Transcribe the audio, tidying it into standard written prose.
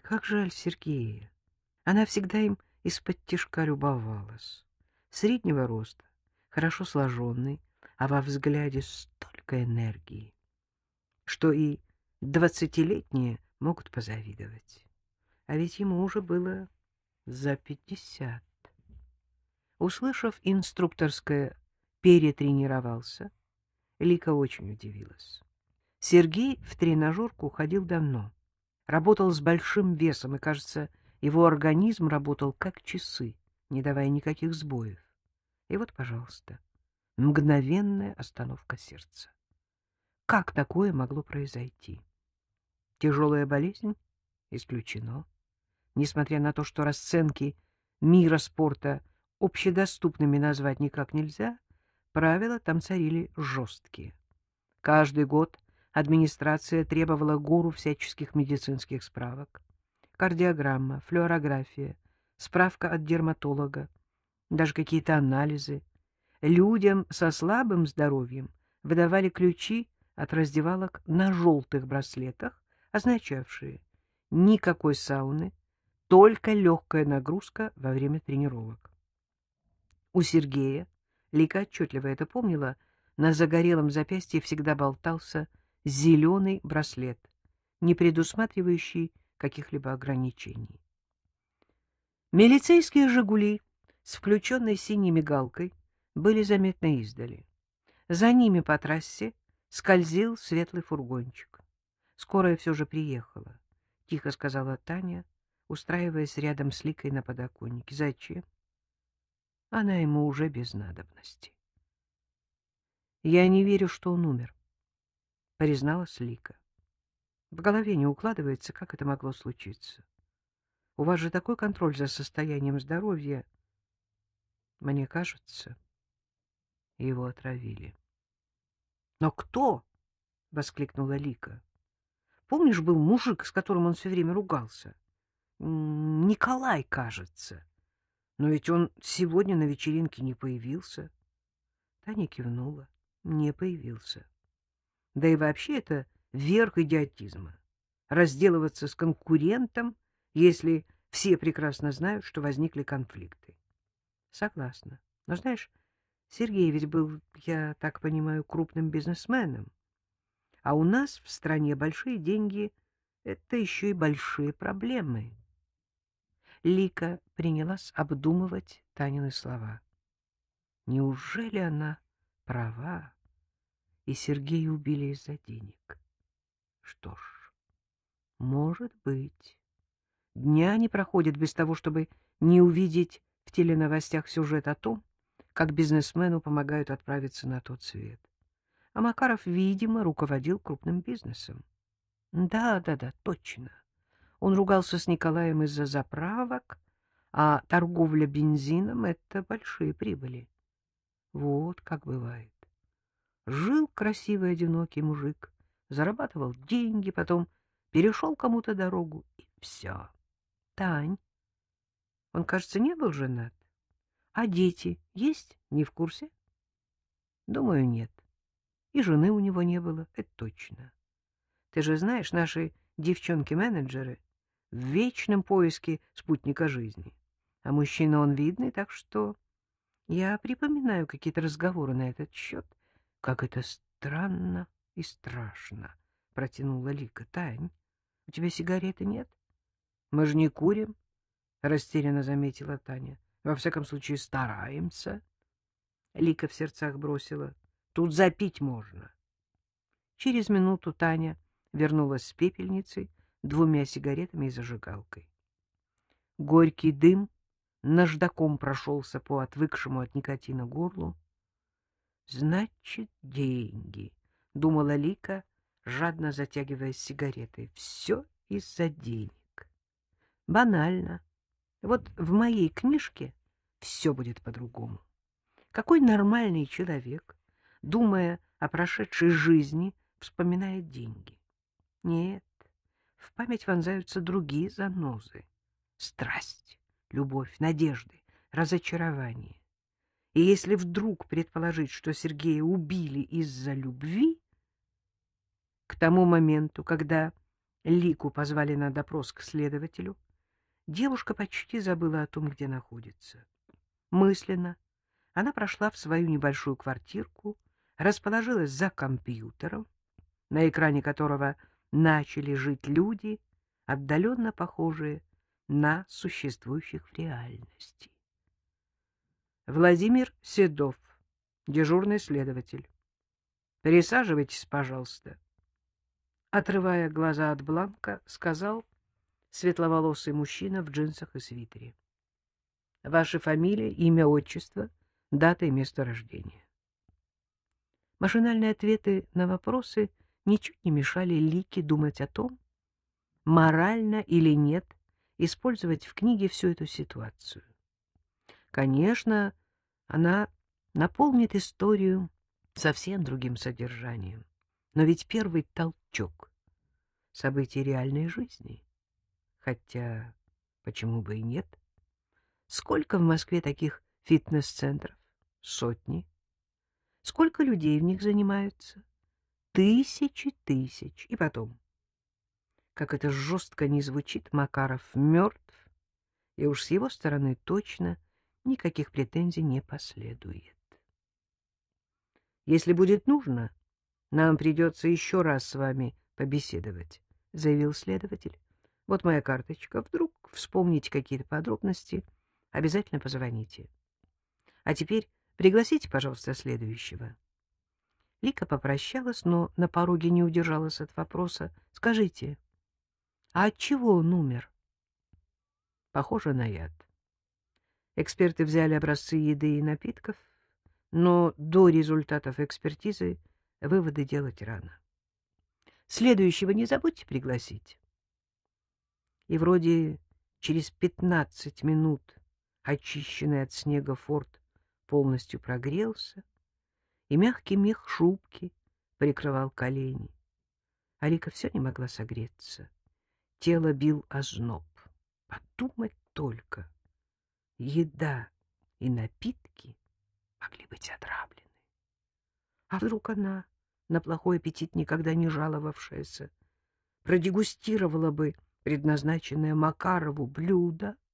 Как жаль Сергея. Она всегда им из-под-тишка любовалась. Среднего роста, хорошо сложенный, а во взгляде столько энергии, что и двадцатилетние могут позавидовать. А ведь ему уже было за 50. Услышав инструкторское «перетренировался», Лика очень удивилась. Сергей в тренажерку ходил давно, работал с большим весом, и, кажется, его организм работал как часы, не давая никаких сбоев. И вот, пожалуйста, мгновенная остановка сердца. Как такое могло произойти? Тяжелая болезнь? Исключено. Несмотря на то, что расценки мира спорта общедоступными назвать никак нельзя, правила там царили жесткие. Каждый год администрация требовала гору всяческих медицинских справок. Кардиограмма, флюорография, справка от дерматолога, даже какие-то анализы. Людям со слабым здоровьем выдавали ключи от раздевалок на желтых браслетах, означавшие никакой сауны, только легкая нагрузка во время тренировок. У Сергея, Лика отчетливо это помнила, на загорелом запястье всегда болтался зеленый браслет, не предусматривающий каких-либо ограничений. Милицейские «Жигули» с включенной синей мигалкой были заметны издали. За ними по трассе скользил светлый фургончик. Скорая все же приехала, — тихо сказала Таня, устраиваясь рядом с Ликой на подоконнике. Зачем? Она ему уже без надобности. Я не верю, что он умер, — призналась Лика. В голове не укладывается, как это могло случиться. У вас же такой контроль за состоянием здоровья. Мне кажется, его отравили. — Но кто? — воскликнула Лика. — Помнишь, был мужик, с которым он все время ругался? Николай, кажется. Но ведь он сегодня на вечеринке не появился. Таня кивнула. Не появился. Да и вообще это верх идиотизма. Разделываться с конкурентом, если все прекрасно знают, что возникли конфликты. Согласна. Но знаешь, Сергей ведь был, я так понимаю, крупным бизнесменом. А у нас в стране большие деньги — это еще и большие проблемы. Лика принялась обдумывать Танины слова. Неужели она права, и Сергея убили из-за денег? Что ж, может быть. Дня не проходит без того, чтобы не увидеть в теленовостях сюжет о том, как бизнесмену помогают отправиться на тот свет. А Макаров, видимо, руководил крупным бизнесом. Да, точно. Он ругался с Николаем из-за заправок, а торговля бензином — это большие прибыли. Вот как бывает. Жил красивый одинокий мужик, зарабатывал деньги, потом перешел кому-то дорогу, и все. Тань, он, кажется, не был женат. А дети есть? Не в курсе? Думаю, нет. И жены у него не было, это точно. Ты же знаешь, наши девчонки-менеджеры в вечном поиске спутника жизни. А мужчина он видный, так что я припоминаю какие-то разговоры на этот счет. Как это странно и страшно, — протянула Лика. — Тань, у тебя сигареты нет? — Мы же не курим, — растерянно заметила Таня. — Во всяком случае, стараемся. Лика в сердцах бросила. — Тут запить можно. Через минуту Таня вернулась с пепельницей, 2 сигаретами и зажигалкой. Горький дым наждаком прошелся по отвыкшему от никотина горлу. «Значит, деньги», — думала Лика, жадно затягиваясь сигаретой. «Все из-за денег. Банально. Вот в моей книжке все будет по-другому. Какой нормальный человек, думая о прошедшей жизни, вспоминает деньги? Нет, в память вонзаются другие занозы. Страсть, любовь, надежды, разочарование. И если вдруг предположить, что Сергея убили из-за любви, к тому моменту, когда Лику позвали на допрос к следователю, девушка почти забыла о том, где находится. Мысленно она прошла в свою небольшую квартирку, расположилась за компьютером, на экране которого начали жить люди, отдаленно похожие на существующих в реальности. Владимир Седов, дежурный следователь. Присаживайтесь, пожалуйста. Отрывая глаза от бланка, сказал светловолосый мужчина в джинсах и свитере. Ваша фамилия, имя, отчество, дата и место рождения. Машинальные ответы на вопросы ничуть не мешали Лике думать о том, морально или нет использовать в книге всю эту ситуацию. Конечно, она наполнит историю совсем другим содержанием, но ведь первый толчок — событий реальной жизни. Хотя, почему бы и нет? Сколько в Москве таких фитнес-центров? Сотни. Сколько людей в них занимаются? Тысячи тысяч. И потом, как это жестко не звучит, Макаров мертв, и уж с его стороны точно никаких претензий не последует. Если будет нужно, нам придется еще раз с вами побеседовать, — заявил следователь. Вот моя карточка. Вдруг вспомните какие-то подробности, обязательно позвоните. А теперь пригласите, пожалуйста, следующего. Лика попрощалась, но на пороге не удержалась от вопроса. Скажите, а от чего он умер? Похоже на яд. Эксперты взяли образцы еды и напитков, но до результатов экспертизы выводы делать рано. Следующего не забудьте пригласить. И вроде через 15 минут очищенный от снега форт полностью прогрелся, и мягкий мех шубки прикрывал колени. Алика все не могла согреться. Тело бил озноб. Подумать только. Еда и напитки могли быть отравлены. А вдруг она, на плохой аппетит никогда не жаловавшаяся, продегустировала бы предназначенное Макарову блюдо?